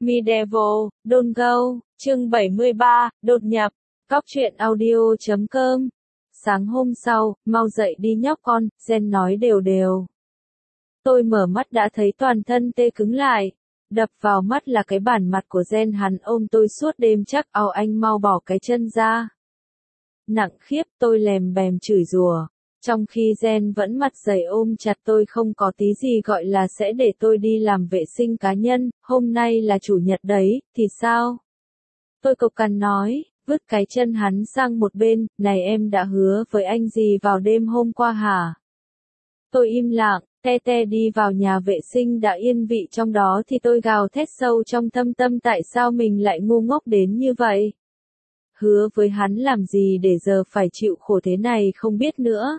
Medieval, Don't Go, chương 73, đột nhập, Cóc truyện audio.com. Sáng hôm sau, mau dậy đi nhóc con, Jen nói đều đều. Tôi mở mắt đã thấy toàn thân tê cứng lại. Đập vào mắt là cái bản mặt của Jen, hắn ôm tôi suốt đêm chắc, anh mau bỏ cái chân ra. Nặng khiếp, tôi lèm bèm chửi rủa. Trong khi Jen vẫn mặt dày ôm chặt tôi, không có tí gì gọi là sẽ để tôi đi làm vệ sinh cá nhân, hôm nay là chủ nhật đấy, thì sao? Tôi cộc cằn nói, vứt cái chân hắn sang một bên, này em đã hứa với anh gì vào đêm hôm qua hả? Tôi im lặng, te đi vào nhà vệ sinh đã yên vị trong đó thì tôi gào thét sâu trong thâm tâm tại sao mình lại ngu ngốc đến như vậy? Hứa với hắn làm gì để giờ phải chịu khổ thế này không biết nữa.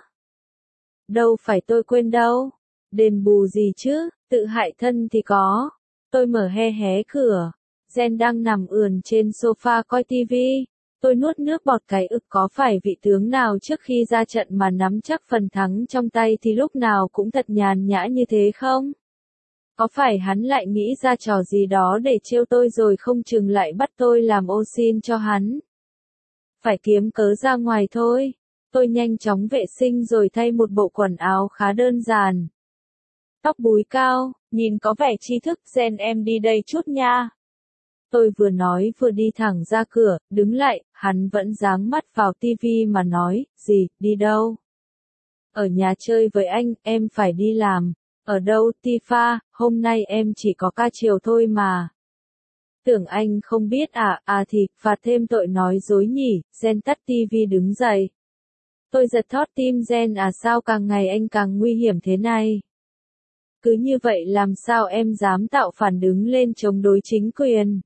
Đâu phải tôi quên đâu. Đền bù gì chứ, tự hại thân thì có. Tôi mở hé cửa. Jen đang nằm ườn trên sofa coi tivi. Tôi nuốt nước bọt cái ực, có phải vị tướng nào trước khi ra trận mà nắm chắc phần thắng trong tay thì lúc nào cũng thật nhàn nhã như thế không? Có phải hắn lại nghĩ ra trò gì đó để trêu tôi rồi không chừng lại bắt tôi làm ô xin cho hắn? Phải kiếm cớ ra ngoài thôi. Tôi nhanh chóng vệ sinh rồi thay một bộ quần áo khá đơn giản. Tóc búi cao, nhìn có vẻ tri thức. Jen, em đi đây chút nha. Tôi vừa nói vừa đi thẳng ra cửa, đứng lại, hắn vẫn dáng mắt vào tivi mà nói, gì, đi đâu? Ở nhà chơi với anh, em phải đi làm. Ở đâu, Tifa, hôm nay em chỉ có ca chiều thôi mà. Tưởng anh không biết à thì, phạt thêm tội nói dối nhỉ. Jen tắt tivi đứng dậy. Tôi giật thót tim. Jen sao càng ngày anh càng nguy hiểm thế này? Cứ như vậy làm sao em dám tạo phản đứng lên chống đối chính quyền?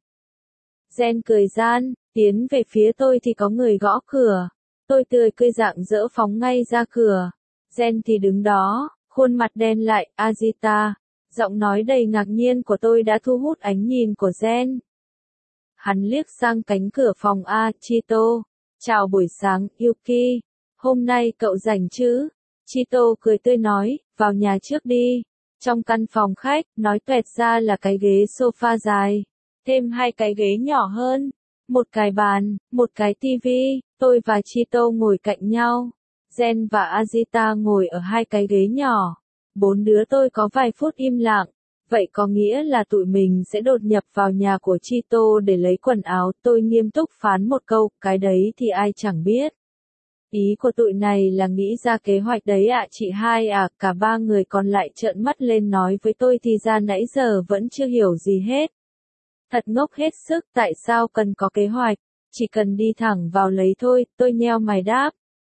Jen cười gian, tiến về phía tôi thì có người gõ cửa. Tôi tươi cười rạng rỡ phóng ngay ra cửa. Jen thì đứng đó, khuôn mặt đen lại, Azita. Giọng nói đầy ngạc nhiên của tôi đã thu hút ánh nhìn của Jen. Hắn liếc sang cánh cửa phòng Chito. Chào buổi sáng, Yuki. Hôm nay cậu rảnh chứ? Chito cười tươi nói, vào nhà trước đi. Trong căn phòng khách, nói toẹt ra là cái ghế sofa dài. Thêm 2 cái ghế nhỏ hơn. Một cái bàn, một cái tivi. Tôi và Chito ngồi cạnh nhau. Jen và Azita ngồi ở 2 cái ghế nhỏ. 4 đứa tôi có vài phút im lặng. Vậy có nghĩa là tụi mình sẽ đột nhập vào nhà của Chito để lấy quần áo. Tôi nghiêm túc phán một câu, cái đấy thì ai chẳng biết. Ý của tụi này là nghĩ ra kế hoạch đấy chị hai cả 3 người còn lại trợn mắt lên nói với tôi thì ra nãy giờ vẫn chưa hiểu gì hết. Thật ngốc hết sức, tại sao cần có kế hoạch, chỉ cần đi thẳng vào lấy thôi, tôi nheo mày đáp.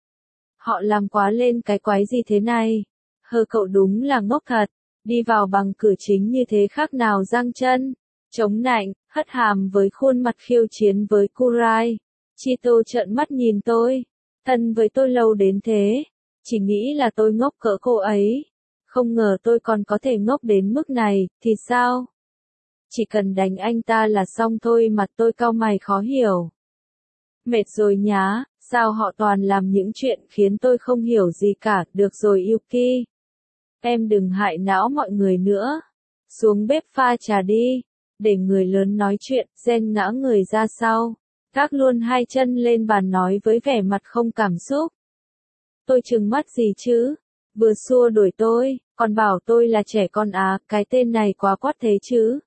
Họ làm quá lên cái quái gì thế này? Cậu đúng là ngốc thật, đi vào bằng cửa chính như thế khác nào giang chân, chống nạnh, hất hàm với khuôn mặt khiêu chiến với Kurai. Chito trợn mắt nhìn tôi. Thân với tôi lâu đến thế, chỉ nghĩ là tôi ngốc cỡ cô ấy. Không ngờ tôi còn có thể ngốc đến mức này, thì sao? Chỉ cần đánh anh ta là xong thôi. Mặt tôi cau mày khó hiểu. Mệt rồi nhá, sao họ toàn làm những chuyện khiến tôi không hiểu gì cả. Được rồi Yuki. Em đừng hại não mọi người nữa. Xuống bếp pha trà đi. Để người lớn nói chuyện. Jen ngã người ra sau. Gác luôn 2 chân lên bàn nói với vẻ mặt không cảm xúc. Tôi trừng mắt gì chứ? Vừa xua đuổi tôi, còn bảo tôi là trẻ con cái tên này quá quát thế chứ.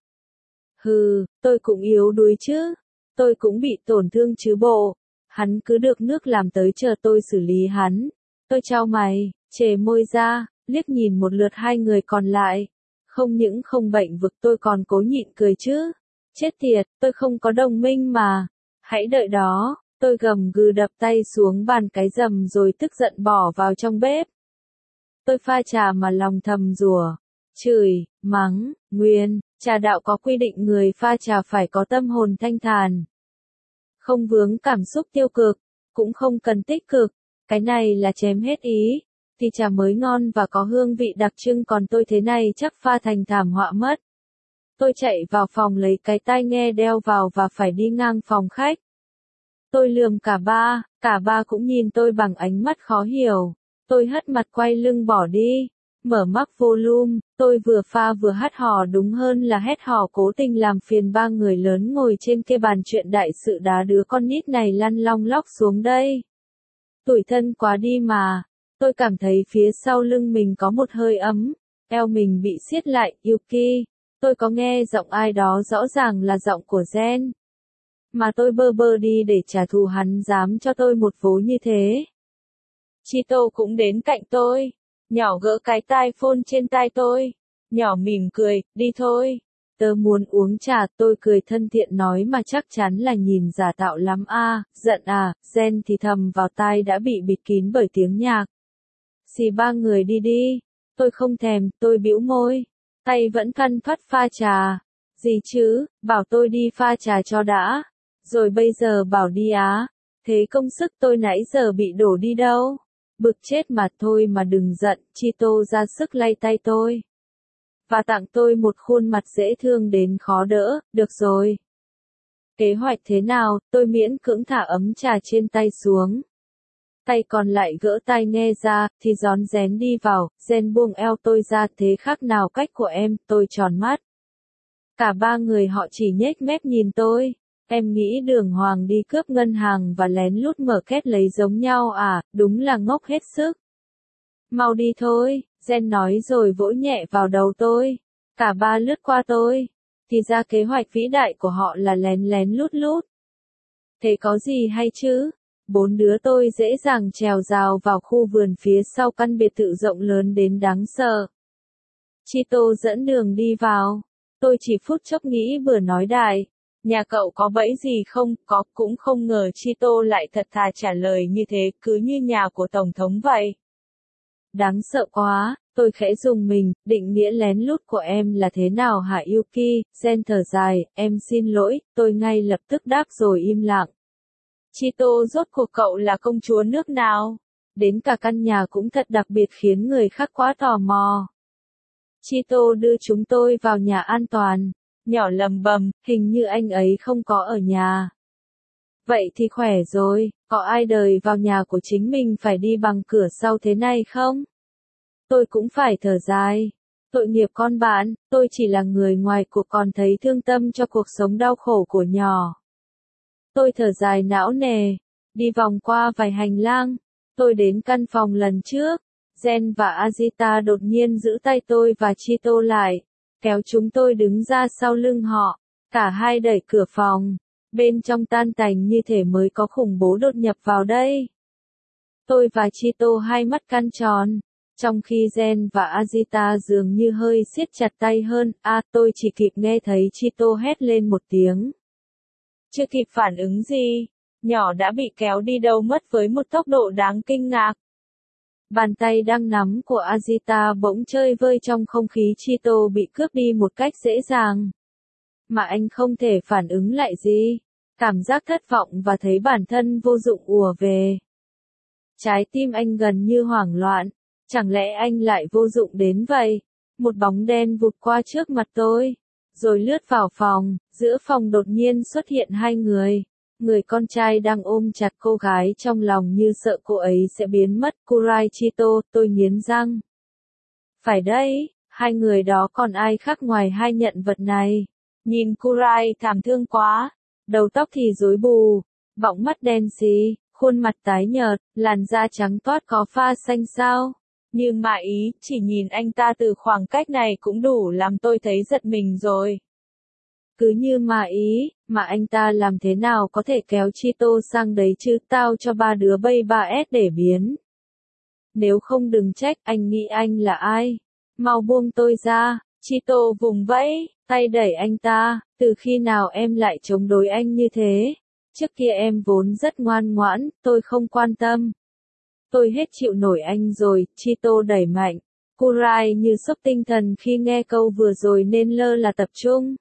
Tôi cũng yếu đuối chứ. Tôi cũng bị tổn thương chứ bộ. Hắn cứ được nước làm tới chờ tôi xử lý hắn. Tôi chau mày, chề môi ra, liếc nhìn một lượt 2 người còn lại. Không những không bệnh vực tôi còn cố nhịn cười chứ. Chết tiệt, tôi không có đồng minh mà. Hãy đợi đó, tôi gầm gừ đập tay xuống bàn cái rầm rồi tức giận bỏ vào trong bếp. Tôi pha trà mà lòng thầm rủa, chửi, mắng, nguyên, trà đạo có quy định người pha trà phải có tâm hồn thanh thản. Không vướng cảm xúc tiêu cực, cũng không cần tích cực, cái này là chém hết ý, thì trà mới ngon và có hương vị đặc trưng còn tôi thế này chắc pha thành thảm họa mất. Tôi chạy vào phòng lấy cái tai nghe đeo vào và phải đi ngang phòng khách. Tôi lườm cả ba cũng nhìn tôi bằng ánh mắt khó hiểu. Tôi hất mặt quay lưng bỏ đi. Mở max volume, tôi vừa pha vừa hát hò, đúng hơn là hét hò, cố tình làm phiền ba người lớn ngồi trên cái bàn chuyện đại sự đá đứa con nít này lăn long lóc xuống đây. Tủi thân quá đi mà. Tôi cảm thấy phía sau lưng mình có một hơi ấm, eo mình bị siết lại. Yuki, tôi có nghe giọng ai đó, rõ ràng là giọng của Gen. Mà tôi bơ bơ đi để trả thù hắn dám cho tôi một vố như thế. Chito cũng đến cạnh tôi. Nhỏ gỡ cái tai phone trên tai tôi. Nhỏ mỉm cười, đi thôi. Tớ muốn uống trà, tôi cười thân thiện nói mà chắc chắn là nhìn giả tạo lắm a. Giận à, Gen thì thầm vào tai đã bị bịt kín bởi tiếng nhạc. Xì ba người đi đi. Tôi không thèm, tôi bĩu môi. Tay vẫn phăn phắt pha trà. Gì chứ, bảo tôi đi pha trà cho đã. Rồi bây giờ bảo đi á. Thế công sức tôi nãy giờ bị đổ đi đâu? Bực chết mà, thôi mà đừng giận. Chito ra sức lay tay tôi. Và tặng tôi một khuôn mặt dễ thương đến khó đỡ. Được rồi. Kế hoạch thế nào? Tôi miễn cưỡng thả ấm trà trên tay xuống. Tay còn lại gỡ tai nghe ra, thì rón rén đi vào. Gen buông eo tôi ra, thế khác nào cách của em? Tôi tròn mắt. Cả ba người họ chỉ nhếch mép nhìn tôi. Em nghĩ Đường Hoàng đi cướp ngân hàng và lén lút mở két lấy giống nhau à? Đúng là ngốc hết sức. Mau đi thôi, Gen nói rồi vỗ nhẹ vào đầu tôi. Cả ba lướt qua tôi. Thì ra kế hoạch vĩ đại của họ là lén lén lút lút. Thế có gì hay chứ? Bốn đứa tôi dễ dàng trèo rào vào khu vườn phía sau căn biệt thự rộng lớn đến đáng sợ. Chito dẫn đường đi vào. Tôi chỉ phút chốc nghĩ bừa nói đại. Nhà cậu có bẫy gì không? Có, cũng không ngờ Chito lại thật thà trả lời như thế, cứ như nhà của Tổng thống vậy. Đáng sợ quá, tôi khẽ rùng mình. Định nghĩa lén lút của em là thế nào hả Yuki? Gen thở dài, em xin lỗi, tôi ngay lập tức đáp rồi im lặng. Chito, rốt cuộc cậu là công chúa nước nào? Đến cả căn nhà cũng thật đặc biệt khiến người khác quá tò mò. Chito đưa chúng tôi vào nhà an toàn. Nhỏ lầm bầm, hình như anh ấy không có ở nhà. Vậy thì khỏe rồi, có ai đời vào nhà của chính mình phải đi bằng cửa sau thế này không? Tôi cũng phải thở dài. Tội nghiệp con bạn, tôi chỉ là người ngoài cuộc còn thấy thương tâm cho cuộc sống đau khổ của nhỏ. Tôi thở dài não nề, đi vòng qua vài hành lang. Tôi đến căn phòng lần trước. Gen và Azita đột nhiên giữ tay tôi và Chito lại, kéo chúng tôi đứng ra sau lưng họ. Cả hai đẩy cửa phòng. Bên trong tan tành như thể mới có khủng bố đột nhập vào đây. Tôi và Chito hai mắt căng tròn. Trong khi Gen và Azita dường như hơi siết chặt tay hơn. Tôi chỉ kịp nghe thấy Chito hét lên một tiếng. Chưa kịp phản ứng gì, nhỏ đã bị kéo đi đâu mất với một tốc độ đáng kinh ngạc. Bàn tay đang nắm của Azita bỗng chơi vơi trong không khí. Chito bị cướp đi một cách dễ dàng. Mà anh không thể phản ứng lại gì. Cảm giác thất vọng và thấy bản thân vô dụng ùa về. Trái tim anh gần như hoảng loạn. Chẳng lẽ anh lại vô dụng đến vậy? Một bóng đen vụt qua trước mặt tôi. Rồi lướt vào phòng. Giữa phòng đột nhiên xuất hiện hai người. Người con trai đang ôm chặt cô gái trong lòng như sợ cô ấy sẽ biến mất. Kurai, Chito, tôi nghiến răng. Phải đấy, hai người đó còn ai khác ngoài hai nhận vật này. Nhìn Kurai thảm thương quá. Đầu tóc thì rối bù, bọng mắt đen xì, khuôn mặt tái nhợt, làn da trắng toát có pha xanh xao. Nhưng mà ý, chỉ nhìn anh ta từ khoảng cách này cũng đủ làm tôi thấy giật mình rồi. Cứ như mà ý, mà anh ta làm thế nào có thể kéo Chito sang đấy chứ? Tao cho ba đứa bay 3S để biến. Nếu không đừng trách, anh nghĩ anh là ai? Mau buông tôi ra. Chito vùng vẫy, tay đẩy anh ta. Từ khi nào em lại chống đối anh như thế? Trước kia em vốn rất ngoan ngoãn, tôi không quan tâm. Tôi hết chịu nổi anh rồi. Chito đẩy mạnh. Kurai như sốc tinh thần khi nghe câu vừa rồi nên lơ là tập trung.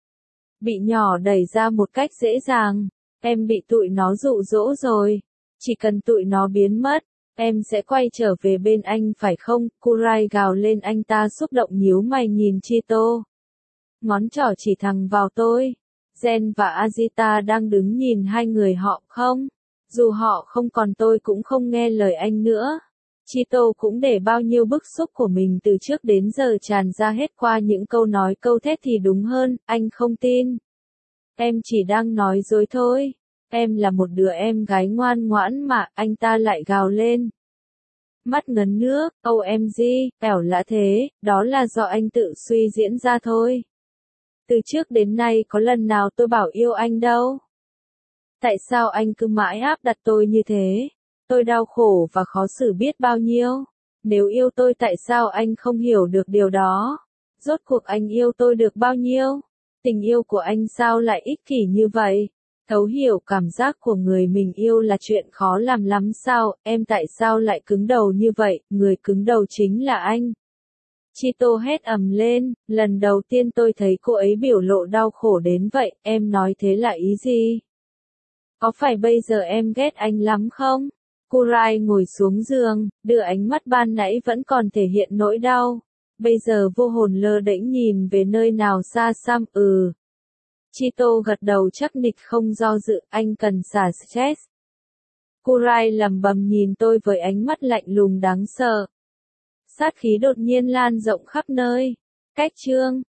Bị nhỏ đẩy ra một cách dễ dàng. Em bị tụi nó dụ dỗ rồi. Chỉ cần tụi nó biến mất, em sẽ quay trở về bên anh phải không? Kurai gào lên. Anh ta xúc động nhíu mày nhìn Chito. Ngón trỏ chỉ thẳng vào tôi. Gen và Azita đang đứng nhìn hai người họ không? Dù họ không còn tôi cũng không nghe lời anh nữa. Chito cũng để bao nhiêu bức xúc của mình từ trước đến giờ tràn ra hết qua những câu nói câu thét thì đúng hơn, anh không tin. Em chỉ đang nói dối thôi. Em là một đứa em gái ngoan ngoãn mà, anh ta lại gào lên. Mắt ngấn nước, OMG, ẻo lạ thế, đó là do anh tự suy diễn ra thôi. Từ trước đến nay có lần nào tôi bảo yêu anh đâu. Tại sao anh cứ mãi áp đặt tôi như thế? Tôi đau khổ và khó xử biết bao nhiêu. Nếu yêu tôi tại sao anh không hiểu được điều đó? Rốt cuộc anh yêu tôi được bao nhiêu? Tình yêu của anh sao lại ích kỷ như vậy? Thấu hiểu cảm giác của người mình yêu là chuyện khó làm lắm sao, em tại sao lại cứng đầu như vậy, người cứng đầu chính là anh. Chito hét ầm lên, lần đầu tiên tôi thấy cô ấy biểu lộ đau khổ đến vậy, em nói thế là ý gì? Có phải bây giờ em ghét anh lắm không? Kurai ngồi xuống giường, đưa ánh mắt ban nãy vẫn còn thể hiện nỗi đau. Bây giờ vô hồn lơ đễnh nhìn về nơi nào xa xăm, Chito gật đầu chắc nịch không do dự, anh cần xả stress. Kurai lẩm bẩm nhìn tôi với ánh mắt lạnh lùng đáng sợ. Sát khí đột nhiên lan rộng khắp nơi. Cách chương